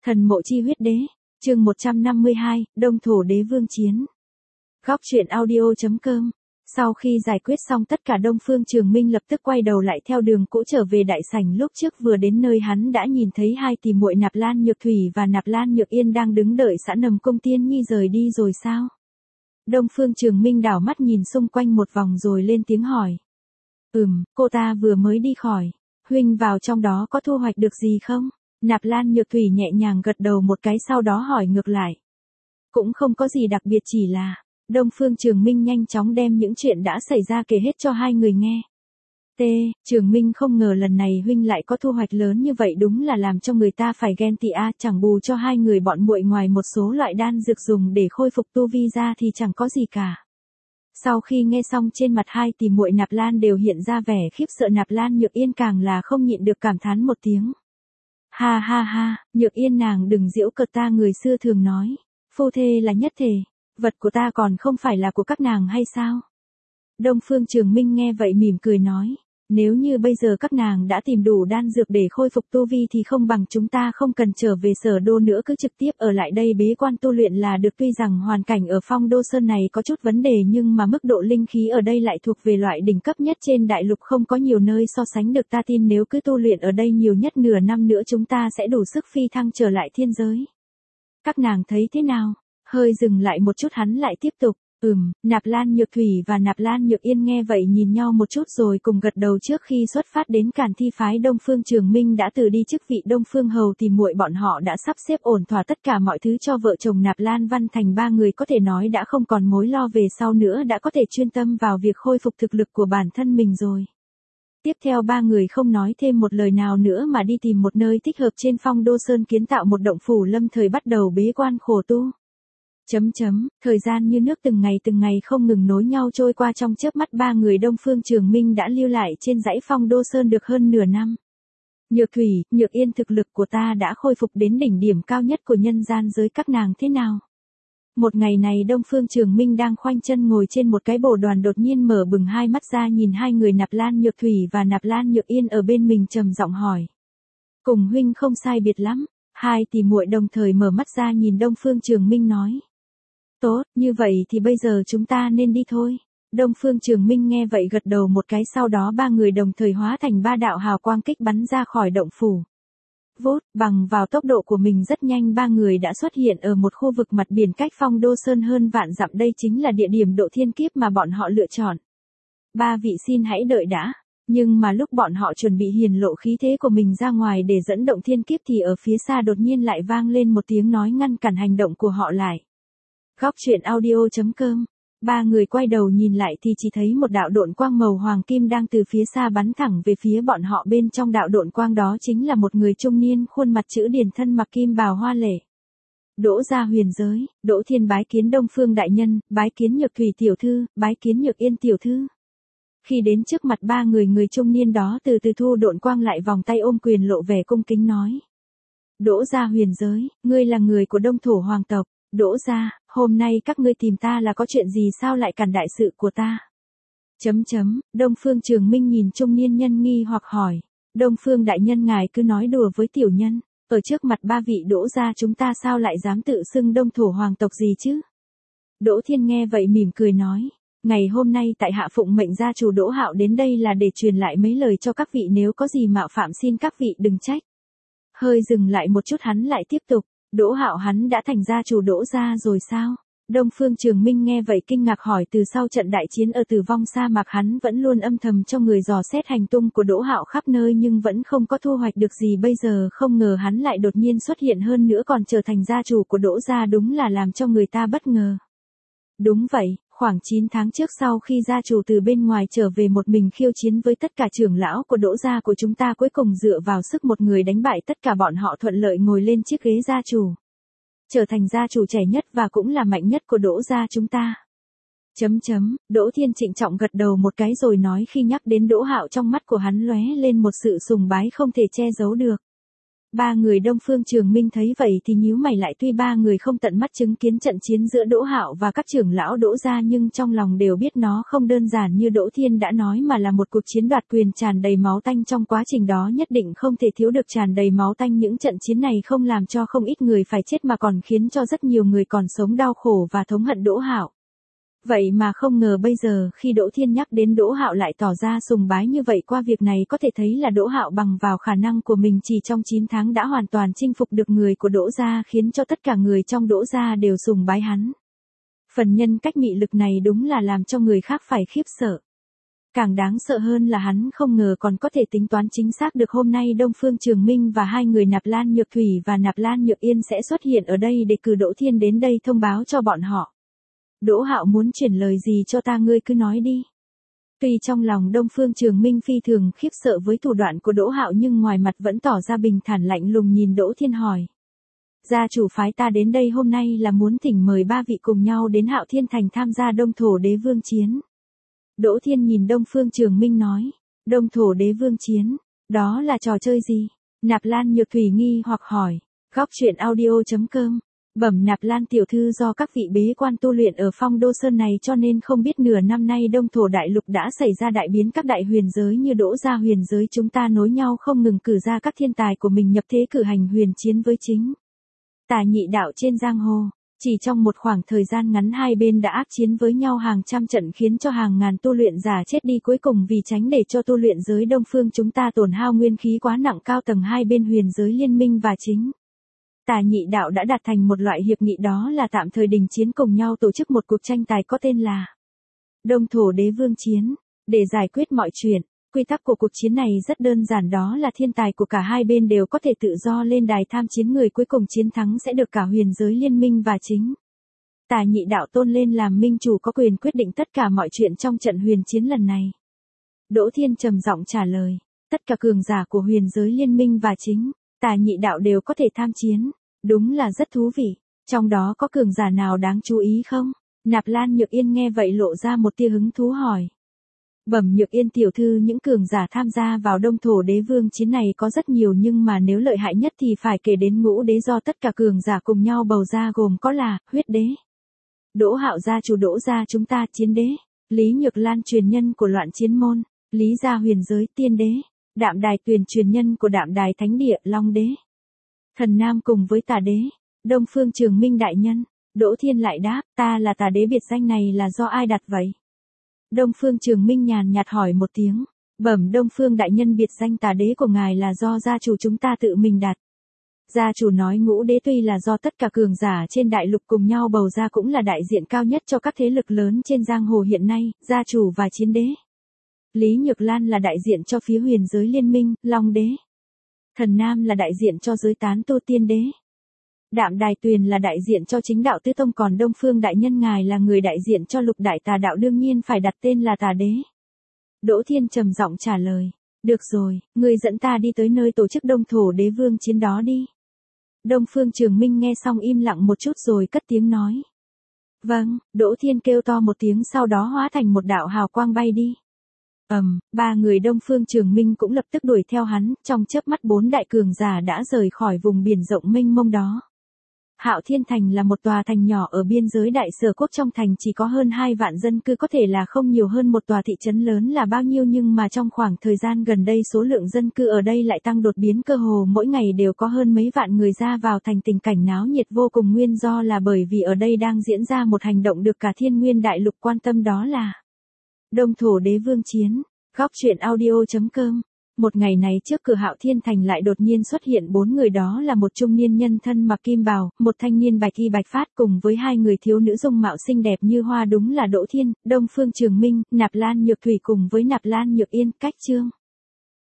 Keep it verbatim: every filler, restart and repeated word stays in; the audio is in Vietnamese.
Thần mộ chi huyết đế, chương một trăm năm mươi hai, Đông Thổ đế vương chiến. Góc truyện audio.com. Sau khi giải quyết xong tất cả, Đông Phương Trường Minh lập tức quay đầu lại theo đường cũ trở về đại sảnh. Lúc trước vừa đến nơi hắn đã nhìn thấy hai tỷ muội Nạp Lan Nhược Thủy và Nạp Lan Nhược Yên đang đứng đợi sẵn Nầm Cung Tiên Nhi rời đi rồi sao? Đông Phương Trường Minh đảo mắt nhìn xung quanh một vòng rồi lên tiếng hỏi. Ừm, cô ta vừa mới đi khỏi. Huynh vào trong đó có thu hoạch được gì không? Nạp Lan Nhược Thủy nhẹ nhàng gật đầu một cái, sau đó hỏi ngược lại. Cũng không có gì đặc biệt, chỉ là... Đông Phương Trường Minh nhanh chóng đem những chuyện đã xảy ra kể hết cho hai người nghe. T. Trường Minh không ngờ lần này huynh lại có thu hoạch lớn như vậy, đúng là làm cho người ta phải ghen tị a. Chẳng bù cho hai người bọn muội ngoài một số loại đan dược dùng để khôi phục tu vi ra thì chẳng có gì cả. Sau khi nghe xong, trên mặt hai tỷ muội Nạp Lan đều hiện ra vẻ khiếp sợ. Nạp Lan Nhược Yên càng là không nhịn được cảm thán một tiếng. Ha ha ha, Nhược Yên nàng đừng giễu cợt ta, người xưa thường nói, phu thê là nhất thể, vật của ta còn không phải là của các nàng hay sao? Đông Phương Trường Minh nghe vậy mỉm cười nói, nếu như bây giờ các nàng đã tìm đủ đan dược để khôi phục tu vi thì không bằng chúng ta không cần trở về Sở Đô nữa, cứ trực tiếp ở lại đây bế quan tu luyện là được. Tuy rằng hoàn cảnh ở Phong Đô Sơn này có chút vấn đề, nhưng mà mức độ linh khí ở đây lại thuộc về loại đỉnh cấp nhất trên đại lục, không có nhiều nơi so sánh được. Ta tin nếu cứ tu luyện ở đây nhiều nhất nửa năm nữa, chúng ta sẽ đủ sức phi thăng trở lại thiên giới. Các nàng thấy thế nào? Hơi dừng lại một chút hắn lại tiếp tục. Ừm, Nạp Lan Nhược Thủy và Nạp Lan Nhược Yên nghe vậy nhìn nhau một chút rồi cùng gật đầu. Trước khi xuất phát đến Càn Thi phái, Đông Phương Trường Minh đã từ đi chức vị Đông Phương Hầu thì muội bọn họ đã sắp xếp ổn thỏa tất cả mọi thứ cho vợ chồng Nạp Lan Văn Thành. Ba người có thể nói đã không còn mối lo về sau nữa, đã có thể chuyên tâm vào việc khôi phục thực lực của bản thân mình rồi. Tiếp theo ba người không nói thêm một lời nào nữa mà đi tìm một nơi thích hợp trên Phong Đô Sơn, kiến tạo một động phủ lâm thời bắt đầu bế quan khổ tu. Chấm chấm, thời gian như nước từng ngày từng ngày không ngừng nối nhau trôi qua, trong chớp mắt ba người Đông Phương Trường Minh đã lưu lại trên dãy Phong Đô Sơn được hơn nửa năm. Nhược Thủy, Nhược Yên, thực lực của ta đã khôi phục đến đỉnh điểm cao nhất của nhân gian giới, các nàng thế nào? Một ngày này Đông Phương Trường Minh đang khoanh chân ngồi trên một cái bồ đoàn, đột nhiên mở bừng hai mắt ra nhìn hai người Nạp Lan Nhược Thủy và Nạp Lan Nhược Yên ở bên mình, trầm giọng hỏi. Cùng huynh không sai biệt lắm. Hai tỷ muội đồng thời mở mắt ra nhìn Đông Phương Trường Minh nói. Tốt, như vậy thì bây giờ chúng ta nên đi thôi. Đông Phương Trường Minh nghe vậy gật đầu một cái, sau đó ba người đồng thời hóa thành ba đạo hào quang kích bắn ra khỏi động phủ. Vút, bằng vào tốc độ của mình rất nhanh, ba người đã xuất hiện ở một khu vực mặt biển cách Phong Đô Sơn hơn vạn dặm. Đây chính là địa điểm độ thiên kiếp mà bọn họ lựa chọn. Ba vị xin hãy đợi đã. Nhưng mà lúc bọn họ chuẩn bị hiển lộ khí thế của mình ra ngoài để dẫn động thiên kiếp thì ở phía xa đột nhiên lại vang lên một tiếng nói ngăn cản hành động của họ lại. Góc truyện audio.com. Ba người quay đầu nhìn lại thì chỉ thấy một đạo độn quang màu hoàng kim đang từ phía xa bắn thẳng về phía bọn họ. Bên trong đạo độn quang đó chính là một người trung niên, khuôn mặt chữ điển, thân mặc kim bào hoa lệ. Đỗ gia huyền giới. Đỗ Thiên bái kiến Đông Phương đại nhân, bái kiến Nhược Thủy tiểu thư, bái kiến Nhược Yên tiểu thư. Khi đến trước mặt ba người, người trung niên đó từ từ thu độn quang lại, vòng tay ôm quyền lộ vẻ cung kính nói. Đỗ gia huyền giới, ngươi là người của Đông Thổ hoàng tộc. Đỗ gia, hôm nay các ngươi tìm ta là có chuyện gì, sao lại cản đại sự của ta? Chấm chấm, Đông Phương Trường Minh nhìn trung niên nhân nghi hoặc hỏi. Đông Phương đại nhân, ngài cứ nói đùa với tiểu nhân, ở trước mặt ba vị Đỗ gia chúng ta sao lại dám tự xưng Đông Thổ hoàng tộc gì chứ? Đỗ Thiên nghe vậy mỉm cười nói. Ngày hôm nay tại hạ phụng mệnh gia chủ Đỗ Hạo đến đây là để truyền lại mấy lời cho các vị, nếu có gì mạo phạm xin các vị đừng trách. Hơi dừng lại một chút hắn lại tiếp tục. Đỗ Hạo hắn đã thành gia chủ Đỗ gia rồi sao? Đông Phương Trường Minh nghe vậy kinh ngạc hỏi. Từ sau trận đại chiến ở Tử Vong Sa Mạc, hắn vẫn luôn âm thầm cho người dò xét hành tung của Đỗ Hạo khắp nơi nhưng vẫn không có thu hoạch được gì. Bây giờ không ngờ hắn lại đột nhiên xuất hiện, hơn nữa còn trở thành gia chủ của Đỗ gia, đúng là làm cho người ta bất ngờ. Đúng vậy, khoảng chín tháng trước sau khi gia chủ từ bên ngoài trở về một mình khiêu chiến với tất cả trưởng lão của Đỗ gia của chúng ta, cuối cùng dựa vào sức một người đánh bại tất cả bọn họ, thuận lợi ngồi lên chiếc ghế gia chủ. Trở thành gia chủ trẻ nhất và cũng là mạnh nhất của Đỗ gia chúng ta. Chấm chấm, Đỗ Thiên trịnh trọng gật đầu một cái rồi nói, khi nhắc đến Đỗ Hạo trong mắt của hắn lóe lên một sự sùng bái không thể che giấu được. Ba người Đông Phương Trường Minh thấy vậy thì nhíu mày lại, tuy ba người không tận mắt chứng kiến trận chiến giữa Đỗ Hạo và các trưởng lão Đỗ gia nhưng trong lòng đều biết nó không đơn giản như Đỗ Thiên đã nói mà là một cuộc chiến đoạt quyền tràn đầy máu tanh, trong quá trình đó nhất định không thể thiếu được tràn đầy máu tanh. Những trận chiến này không làm cho không ít người phải chết mà còn khiến cho rất nhiều người còn sống đau khổ và thống hận Đỗ Hạo. Vậy mà không ngờ bây giờ khi Đỗ Thiên nhắc đến Đỗ Hạo lại tỏ ra sùng bái như vậy, qua việc này có thể thấy là Đỗ Hạo bằng vào khả năng của mình chỉ trong chín tháng đã hoàn toàn chinh phục được người của Đỗ gia, khiến cho tất cả người trong Đỗ gia đều sùng bái hắn. Phần nhân cách mị lực này đúng là làm cho người khác phải khiếp sợ. Càng đáng sợ hơn là hắn không ngờ còn có thể tính toán chính xác được hôm nay Đông Phương Trường Minh và hai người Nạp Lan Nhược Thủy và Nạp Lan Nhược Yên sẽ xuất hiện ở đây để cử Đỗ Thiên đến đây thông báo cho bọn họ. Đỗ Hạo muốn chuyển lời gì cho ta, ngươi cứ nói đi. Tuy trong lòng Đông Phương Trường Minh phi thường khiếp sợ với thủ đoạn của Đỗ Hạo nhưng ngoài mặt vẫn tỏ ra bình thản lạnh lùng nhìn Đỗ Thiên hỏi. Gia chủ phái ta đến đây hôm nay là muốn thỉnh mời ba vị cùng nhau đến Hạo Thiên Thành tham gia Đông Thổ Đế Vương Chiến. Đỗ Thiên nhìn Đông Phương Trường Minh nói. Đông Thổ Đế Vương Chiến, đó là trò chơi gì? Nạp Lan Nhược Thủy nghi hoặc hỏi. Góc truyện audio chấm com. Bẩm Nạp Lan tiểu thư, do các vị bế quan tu luyện ở Phong Đô Sơn này cho nên không biết nửa năm nay Đông Thổ Đại Lục đã xảy ra đại biến, các đại huyền giới như Đỗ gia huyền giới chúng ta nối nhau không ngừng cử ra các thiên tài của mình nhập thế cử hành huyền chiến với chính tà nhị đạo trên giang hồ. Chỉ trong một khoảng thời gian ngắn hai bên đã ác chiến với nhau hàng trăm trận, khiến cho hàng ngàn tu luyện giả chết đi, cuối cùng vì tránh để cho tu luyện giới Đông Phương chúng ta tổn hao nguyên khí quá nặng, cao tầng hai bên huyền giới liên minh và chính tà nhị đạo đã đạt thành một loại hiệp nghị, đó là tạm thời đình chiến, cùng nhau tổ chức một cuộc tranh tài có tên là Đông Thổ Đế Vương Chiến, để giải quyết mọi chuyện. Quy tắc của cuộc chiến này rất đơn giản, đó là thiên tài của cả hai bên đều có thể tự do lên đài tham chiến, người cuối cùng chiến thắng sẽ được cả huyền giới liên minh và chính tà nhị đạo tôn lên làm minh chủ, có quyền quyết định tất cả mọi chuyện trong trận huyền chiến lần này. Đỗ Thiên trầm giọng trả lời. Tất cả cường giả của huyền giới liên minh và chính tà nhị đạo đều có thể tham chiến. Đúng là rất thú vị. Trong đó có cường giả nào đáng chú ý không? Nạp Lan Nhược Yên nghe vậy lộ ra một tia hứng thú hỏi. Bẩm Nhược Yên tiểu thư, những cường giả tham gia vào Đông Thổ Đế Vương Chiến này có rất nhiều, nhưng mà nếu lợi hại nhất thì phải kể đến Ngũ Đế, do tất cả cường giả cùng nhau bầu ra, gồm có là Huyết Đế, Đỗ Hạo gia chủ Đỗ gia chúng ta, Chiến Đế, Lý Nhược Lan truyền nhân của Loạn Chiến môn, Lý gia huyền giới Tiên Đế, Đạm Đài Tuyền truyền nhân của Đạm Đài Thánh địa Long Đế, Thần Nam cùng với Tà Đế, Đông Phương Trường Minh đại nhân. Đỗ Thiên lại đáp, ta là Tà Đế, biệt danh này là do ai đặt vậy? Đông Phương Trường Minh nhàn nhạt hỏi một tiếng. Bẩm Đông Phương đại nhân, biệt danh Tà Đế của ngài là do gia chủ chúng ta tự mình đặt. Gia chủ nói Ngũ Đế tuy là do tất cả cường giả trên đại lục cùng nhau bầu ra, cũng là đại diện cao nhất cho các thế lực lớn trên giang hồ hiện nay, gia chủ và Chiến Đế. Lý Nhược Lan là đại diện cho phía huyền giới liên minh, Long Đế. Thần Nam là đại diện cho giới tán tu, Tiên Đế. Đạm Đài Tuyền là đại diện cho chính đạo tứ tông, còn Đông Phương đại nhân ngài là người đại diện cho lục đại tà đạo, đương nhiên phải đặt tên là Tà Đế. Đỗ Thiên trầm giọng trả lời. Được rồi, ngươi dẫn ta đi tới nơi tổ chức Đông Thổ Đế Vương Chiến đó đi. Đông Phương Trường Minh nghe xong im lặng một chút rồi cất tiếng nói. Vâng. Đỗ Thiên kêu to một tiếng, sau đó hóa thành một đạo hào quang bay đi. Ầm, um, ba người Đông Phương Trường Minh cũng lập tức đuổi theo hắn, trong chớp mắt bốn đại cường giả đã rời khỏi vùng biển rộng mênh mông đó. Hạo Thiên Thành là một tòa thành nhỏ ở biên giới Đại Sở Quốc, trong thành chỉ có hơn hai vạn dân cư, có thể là không nhiều hơn một tòa thị trấn lớn là bao nhiêu, nhưng mà trong khoảng thời gian gần đây số lượng dân cư ở đây lại tăng đột biến, cơ hồ mỗi ngày đều có hơn mấy vạn người ra vào thành, tình cảnh náo nhiệt vô cùng, nguyên do là bởi vì ở đây đang diễn ra một hành động được cả Thiên Nguyên Đại Lục quan tâm, đó là Đông Thổ Đế Vương Chiến. Góc truyện audio chấm com. Một ngày này trước cửa Hạo Thiên Thành lại đột nhiên xuất hiện bốn người, đó là một trung niên nhân thân mặc kim bào, một thanh niên bạch y bạch phát, cùng với hai người thiếu nữ dung mạo xinh đẹp như hoa, đúng là Đỗ Thiên, Đông Phương Trường Minh, Nạp Lan Nhược Thủy cùng với Nạp Lan Nhược Yên. Cách chương